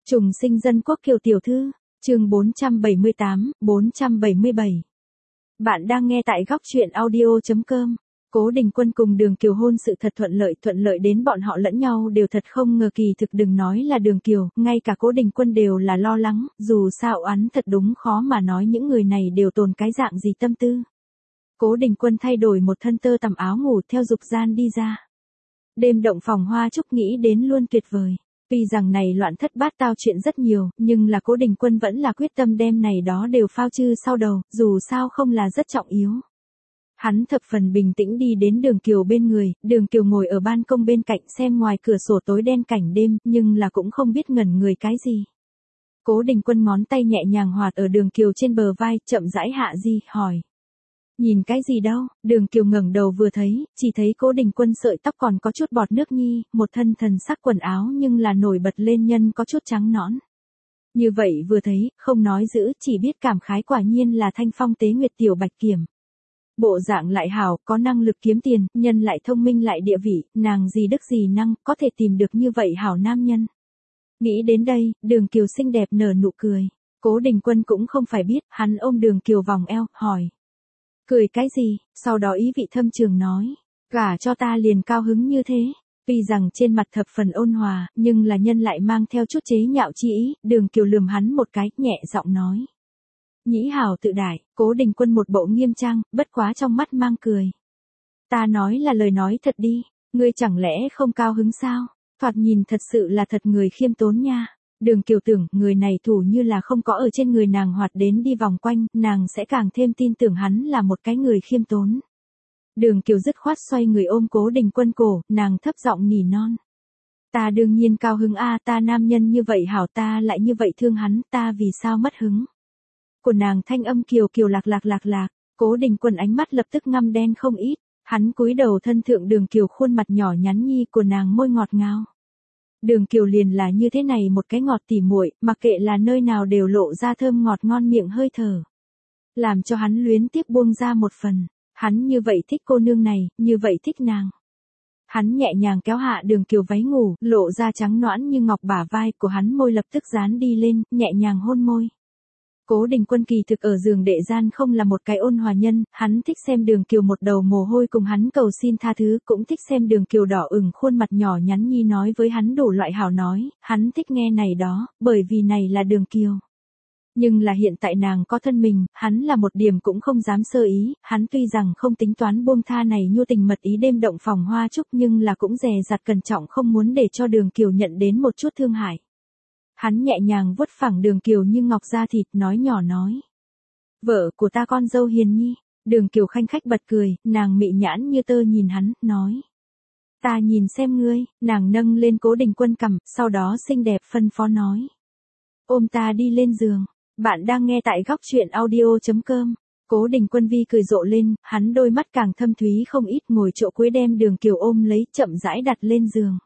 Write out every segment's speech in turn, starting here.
Trùng sinh dân quốc Kiều tiểu thư, chương 478-477. Bạn đang nghe tại góc truyện audio.com. Cố Đình Quân cùng Đường Kiều hôn sự thật thuận lợi đến bọn họ lẫn nhau đều thật không ngờ, kỳ thực đừng nói là Đường Kiều, ngay cả Cố Đình Quân đều là lo lắng, dù sao oán thật đúng khó mà nói những người này đều tồn cái dạng gì tâm tư. Cố Đình Quân thay đổi một thân tơ tằm áo ngủ theo dục gian đi ra. Đêm động phòng hoa trúc nghĩ đến luôn tuyệt vời. Tuy rằng này loạn thất bát tao chuyện rất nhiều, nhưng là Cố Đình Quân vẫn là quyết tâm đem này đó đều phao chư sau đầu, dù sao không là rất trọng yếu. Hắn thập phần bình tĩnh đi đến Đường Kiều bên người, Đường Kiều ngồi ở ban công bên cạnh xem ngoài cửa sổ tối đen cảnh đêm, nhưng là cũng không biết ngẩn người cái gì. Cố Đình Quân ngón tay nhẹ nhàng hoạt ở Đường Kiều trên bờ vai, chậm rãi hạ di, hỏi. Nhìn cái gì đâu? Đường Kiều ngẩng đầu vừa thấy, chỉ thấy Cố Đình Quân sợi tóc còn có chút bọt nước nhi, một thân thần sắc quần áo nhưng là nổi bật lên nhân có chút trắng nõn. Như vậy vừa thấy, không nói giữ, chỉ biết cảm khái quả nhiên là thanh phong tế nguyệt tiểu bạch kiểm. Bộ dạng lại hảo, có năng lực kiếm tiền, nhân lại thông minh lại địa vị, nàng gì đức gì năng, có thể tìm được như vậy hảo nam nhân. Nghĩ đến đây, Đường Kiều xinh đẹp nở nụ cười. Cố Đình Quân cũng không phải biết, hắn ôm Đường Kiều vòng eo, hỏi. Cười cái gì? Sau đó ý vị thâm trường nói. Gả cho ta liền cao hứng như thế. Tuy rằng trên mặt thập phần ôn hòa, nhưng là nhân lại mang theo chút chế nhạo chi ý. Đường Kiều lườm hắn một cái, nhẹ giọng nói. Nhĩ hào tự đại, Cố Đình Quân một bộ nghiêm trang, bất quá trong mắt mang cười. Ta nói là lời nói thật đi, ngươi chẳng lẽ không cao hứng sao? Thoạt nhìn thật sự là thật người khiêm tốn nha. Đường Kiều tưởng, người này thủ như là không có ở trên người nàng hoạt đến đi vòng quanh, nàng sẽ càng thêm tin tưởng hắn là một cái người khiêm tốn. Đường Kiều dứt khoát xoay người ôm Cố Đình Quân cổ, nàng thấp giọng nỉ non. Ta đương nhiên cao hứng a, ta nam nhân như vậy hảo, ta lại như vậy thương hắn, ta vì sao mất hứng. Của nàng thanh âm kiều kiều lạc, Cố Đình Quân ánh mắt lập tức ngăm đen không ít, hắn cúi đầu thân thượng Đường Kiều khuôn mặt nhỏ nhắn nhi của nàng môi ngọt ngào. Đường Kiều liền là như thế này một cái ngọt tỉ muội, mặc kệ là nơi nào đều lộ ra thơm ngọt ngon miệng hơi thở. Làm cho hắn luyến tiếc buông ra một phần, hắn như vậy thích cô nương này, như vậy thích nàng. Hắn nhẹ nhàng kéo hạ Đường Kiều váy ngủ, lộ ra trắng nõn như ngọc bả vai của hắn, môi lập tức dán đi lên, nhẹ nhàng hôn môi. Cố Đình Quân kỳ thực ở giường đệ gian không là một cái ôn hòa nhân, hắn thích xem Đường Kiều một đầu mồ hôi cùng hắn cầu xin tha thứ, cũng thích xem Đường Kiều đỏ ửng khuôn mặt nhỏ nhắn nhi nói với hắn đủ loại hảo nói, hắn thích nghe này đó, bởi vì này là Đường Kiều. Nhưng là hiện tại nàng có thân mình, hắn là một điểm cũng không dám sơ ý, hắn tuy rằng không tính toán buông tha này nhu tình mật ý đêm động phòng hoa trúc, nhưng là cũng dè dặt cẩn trọng không muốn để cho Đường Kiều nhận đến một chút thương hại. Hắn nhẹ nhàng vuốt phẳng Đường Kiều như ngọc da thịt, nói nhỏ nói. Vợ của ta con dâu hiền nhi. Đường Kiều khanh khách bật cười, nàng mị nhãn như tơ nhìn hắn, nói. Ta nhìn xem ngươi, nàng nâng lên Cố Đình Quân cằm, sau đó xinh đẹp phân phó nói. Ôm ta đi lên giường. Bạn đang nghe tại góc truyện audio.com. Cố Đình Quân vi cười rộ lên, hắn đôi mắt càng thâm thúy không ít, ngồi chỗ cuối đem Đường Kiều ôm lấy, chậm rãi đặt lên giường.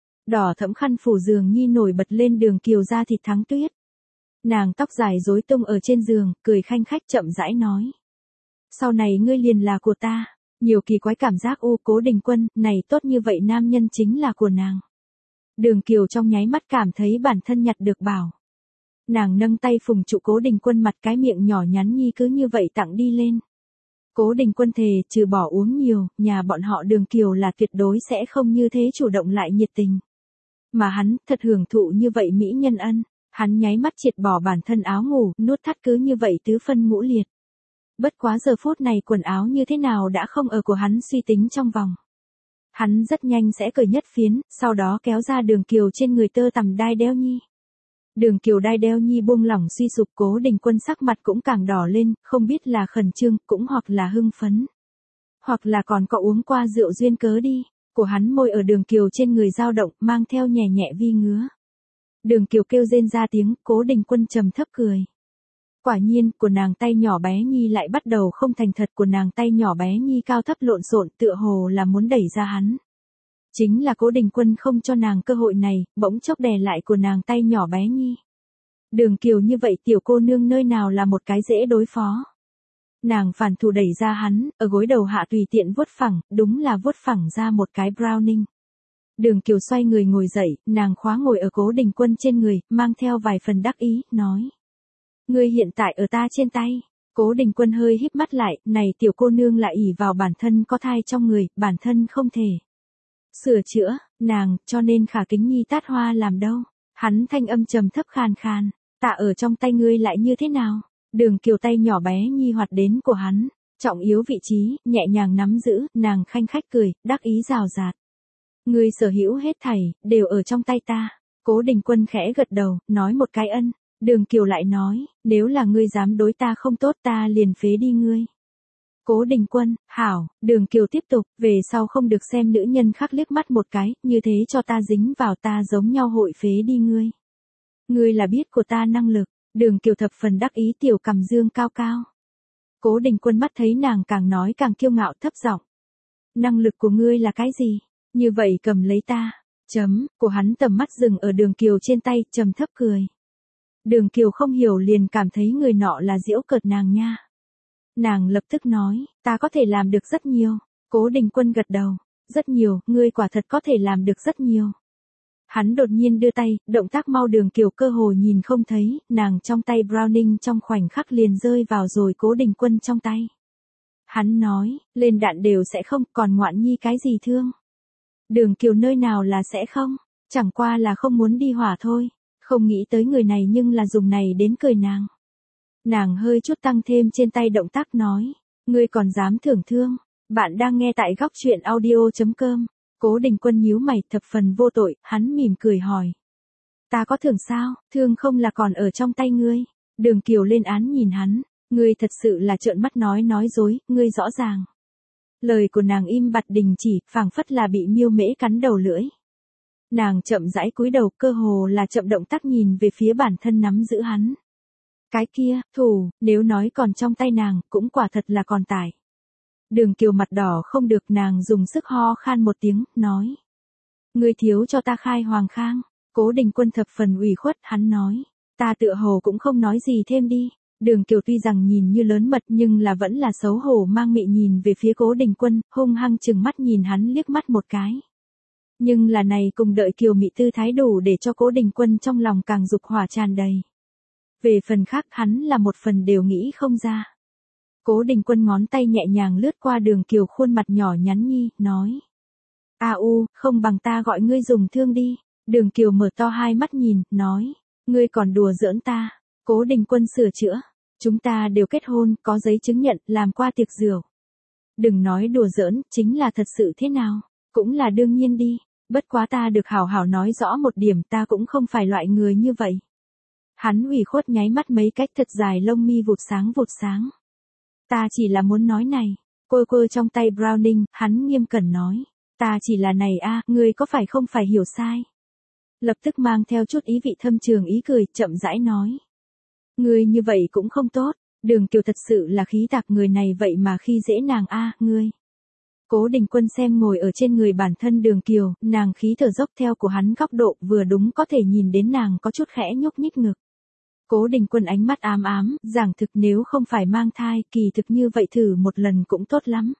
Đỏ thẫm khăn phủ giường nhi nổi bật lên Đường Kiều da thịt thắng tuyết. Nàng tóc dài rối tung ở trên giường, cười khanh khách chậm rãi nói. Sau này ngươi liền là của ta. Nhiều kỳ quái cảm giác Cố Đình Quân, này tốt như vậy nam nhân chính là của nàng. Đường Kiều trong nháy mắt cảm thấy bản thân nhặt được bảo. Nàng nâng tay phùng trụ Cố Đình Quân mặt, cái miệng nhỏ nhắn nhi cứ như vậy tặng đi lên. Cố Đình Quân thề, trừ bỏ uống nhiều, nhà bọn họ Đường Kiều là tuyệt đối sẽ không như thế chủ động lại nhiệt tình. Mà hắn, thật hưởng thụ như vậy mỹ nhân ân, hắn nháy mắt triệt bỏ bản thân áo ngủ, nút thắt cứ như vậy tứ phân ngũ liệt. Bất quá giờ phút này quần áo như thế nào đã không ở của hắn suy tính trong vòng. Hắn rất nhanh sẽ cởi nhất phiến, sau đó kéo ra Đường Kiều trên người tơ tằm đai đeo nhi. Đường Kiều đai đeo nhi buông lỏng suy sụp, Cố Đình Quân sắc mặt cũng càng đỏ lên, không biết là khẩn trương, cũng hoặc là hưng phấn. Hoặc là còn có uống qua rượu duyên cớ đi. Của hắn môi ở Đường Kiều trên người dao động, mang theo nhẹ nhẹ vi ngứa. Đường Kiều kêu rên ra tiếng, Cố Đình Quân trầm thấp cười. Quả nhiên, của nàng tay nhỏ bé nhi lại bắt đầu không thành thật, của nàng tay nhỏ bé nhi cao thấp lộn xộn, tựa hồ là muốn đẩy ra hắn. Chính là Cố Đình Quân không cho nàng cơ hội này, bỗng chốc đè lại của nàng tay nhỏ bé nhi. Đường Kiều như vậy tiểu cô nương nơi nào là một cái dễ đối phó. Nàng phản thủ đẩy ra hắn, ở gối đầu hạ tùy tiện vuốt phẳng, đúng là vuốt phẳng ra một cái browning. Đường Kiều xoay người ngồi dậy, nàng khóa ngồi ở Cố Đình Quân trên người, mang theo vài phần đắc ý, nói. Ngươi hiện tại ở ta trên tay. Cố Đình Quân hơi híp mắt lại, này tiểu cô nương lại ỷ vào bản thân có thai trong người, bản thân không thể sửa chữa, nàng, cho nên Khả Kính Nhi tát hoa làm đâu. Hắn thanh âm trầm thấp khàn khàn, tạ ở trong tay ngươi lại như thế nào? Đường Kiều tay nhỏ bé nhi hoạt đến của hắn, trọng yếu vị trí, nhẹ nhàng nắm giữ, nàng khanh khách cười, đắc ý rào rạt. Ngươi sở hữu hết thảy, đều ở trong tay ta. Cố Đình Quân khẽ gật đầu, nói một cái ân. Đường Kiều lại nói, nếu là ngươi dám đối ta không tốt ta liền phế đi ngươi. Cố Đình Quân, hảo, Đường Kiều tiếp tục, về sau không được xem nữ nhân khác liếc mắt một cái, như thế cho ta dính vào ta giống nhau hội phế đi ngươi. Ngươi là biết của ta năng lực, Đường Kiều thập phần đắc ý tiểu cầm dương cao cao. Cố Đình Quân mắt thấy nàng càng nói càng kiêu ngạo thấp giọng. Năng lực của ngươi là cái gì? Như vậy cầm lấy ta. Của hắn tầm mắt dừng ở Đường Kiều trên tay, trầm thấp cười. Đường Kiều không hiểu liền cảm thấy người nọ là giễu cợt nàng nha. Nàng lập tức nói, ta có thể làm được rất nhiều. Cố Đình Quân gật đầu, rất nhiều, ngươi quả thật có thể làm được rất nhiều. Hắn đột nhiên đưa tay, động tác mau Đường Kiều cơ hồ nhìn không thấy, nàng trong tay Browning trong khoảnh khắc liền rơi vào rồi Cố Đình Quân trong tay. Hắn nói, lên đạn đều sẽ không, còn ngoạn nhi cái gì thương. Đường Kiều nơi nào là sẽ không, chẳng qua là không muốn đi hỏa thôi. Không nghĩ tới người này nhưng là dùng này đến cười nàng. Nàng hơi chút tăng thêm trên tay động tác nói. Ngươi còn dám thưởng thương. Bạn đang nghe tại góc truyện audio.com. Cố Đình Quân nhíu mày thập phần vô tội, hắn mỉm cười hỏi. Ta có thưởng sao, thương không là còn ở trong tay ngươi. Đường Kiều lên án nhìn hắn. Ngươi thật sự là trợn mắt nói dối, ngươi rõ ràng. Lời của nàng im bặt đình chỉ, phảng phất là bị miêu mễ cắn đầu lưỡi. Nàng chậm rãi cúi đầu cơ hồ là chậm động tác nhìn về phía bản thân nắm giữ hắn. Cái kia, thủ, nếu nói còn trong tay nàng, cũng quả thật là còn tải. Đường Kiều mặt đỏ không được nàng dùng sức ho khan một tiếng, nói. Ngươi thiếu cho ta khai hoàng khang. Cố Đình Quân thập phần ủy khuất, hắn nói. Ta tựa hồ cũng không nói gì thêm đi. Đường Kiều tuy rằng nhìn như lớn mật nhưng là vẫn là xấu hổ mang mị nhìn về phía Cố Đình Quân, hung hăng chừng mắt nhìn hắn liếc mắt một cái. Nhưng là này cùng đợi Kiều mị tư thái đủ để cho Cố Đình Quân trong lòng càng dục hỏa tràn đầy. Về phần khác hắn là một phần đều nghĩ không ra. Cố Đình Quân ngón tay nhẹ nhàng lướt qua Đường Kiều khuôn mặt nhỏ nhắn nhi, nói. Không bằng ta gọi ngươi dùng thương đi. Đường Kiều mở to hai mắt nhìn, nói. Ngươi còn đùa giỡn ta. Cố Đình Quân sửa chữa. Chúng ta đều kết hôn, có giấy chứng nhận, làm qua tiệc rượu. Đừng nói đùa giỡn, chính là thật sự thế nào. Cũng là đương nhiên đi. Bất quá ta được hảo hảo nói rõ một điểm, ta cũng không phải loại người như vậy. Hắn ủy khuất nháy mắt mấy cách thật dài lông mi vụt sáng. Ta chỉ là muốn nói này. Quơ trong tay Browning, hắn nghiêm cẩn nói. Ta chỉ là này ngươi có phải không phải hiểu sai. Lập tức mang theo chút ý vị thâm trường ý cười, chậm rãi nói. Ngươi như vậy cũng không tốt. Đường Kiều thật sự là khí tạc người này vậy mà khi dễ nàng ngươi. Cố Đình Quân xem ngồi ở trên người bản thân Đường Kiều, nàng khí thở dốc theo của hắn góc độ vừa đúng có thể nhìn đến nàng có chút khẽ nhúc nhích ngực. Cố Đình Quân ánh mắt ám, giảng thực nếu không phải mang thai, kỳ thực như vậy thử một lần cũng tốt lắm.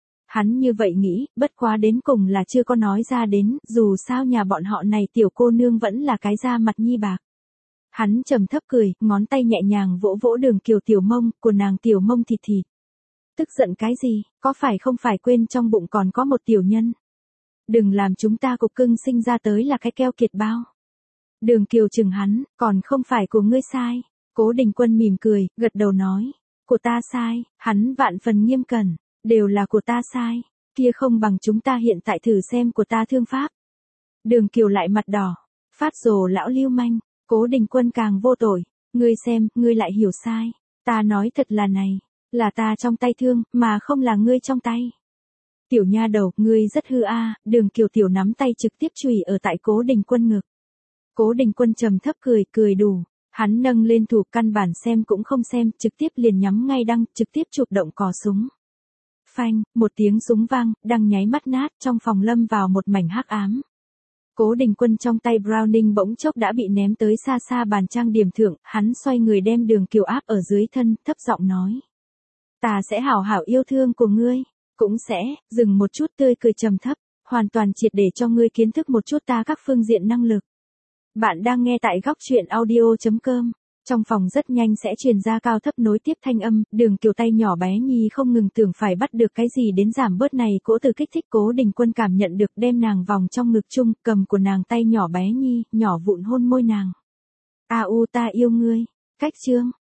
Hắn như vậy nghĩ, bất quá đến cùng là chưa có nói ra đến, dù sao nhà bọn họ này tiểu cô nương vẫn là cái da mặt nhi bạc. Hắn trầm thấp cười, ngón tay nhẹ nhàng vỗ vỗ Đường Kiều tiểu mông, của nàng tiểu mông thịt. Tức giận cái gì, có phải không phải quên trong bụng còn có một tiểu nhân. Đừng làm chúng ta cục cưng sinh ra tới là cái keo kiệt bao. Đường Kiều chừng hắn, còn không phải của ngươi sai. Cố Đình Quân mỉm cười, gật đầu nói. Của ta sai, hắn vạn phần nghiêm cẩn, đều là của ta sai. Kia không bằng chúng ta hiện tại thử xem của ta thương pháp. Đường Kiều lại mặt đỏ. Phát rồ lão lưu manh. Cố Đình Quân càng vô tội. Ngươi xem, ngươi lại hiểu sai. Ta nói thật là này. Là ta trong tay thương, mà không là ngươi trong tay. Tiểu nha đầu, ngươi rất hư Đường Kiều tiểu nắm tay trực tiếp chùy ở tại Cố Đình Quân ngực. Cố Đình Quân trầm thấp cười đủ. Hắn nâng lên thủ căn bản xem cũng không xem, trực tiếp liền nhắm ngay đăng, trực tiếp chụp động cò súng. Phanh, một tiếng súng vang, đăng nháy mắt nát, trong phòng lâm vào một mảnh hắc ám. Cố Đình Quân trong tay Browning bỗng chốc đã bị ném tới xa bàn trang điểm thượng, hắn xoay người đem Đường Kiều áp ở dưới thân, thấp giọng nói. Ta sẽ hảo hảo yêu thương của ngươi, cũng sẽ, dừng một chút tươi cười trầm thấp, hoàn toàn triệt để cho ngươi kiến thức một chút ta các phương diện năng lực. Bạn đang nghe tại góc chuyện audio.com. Trong phòng rất nhanh sẽ truyền ra cao thấp nối tiếp thanh âm, Đường Kiều tay nhỏ bé Nhi không ngừng tưởng phải bắt được cái gì đến giảm bớt này cỗ từ kích thích. Cố Đình Quân cảm nhận được, đem nàng vòng trong ngực chung, cầm của nàng tay nhỏ bé Nhi, nhỏ vụn hôn môi nàng. A u ta yêu ngươi. Cách chương.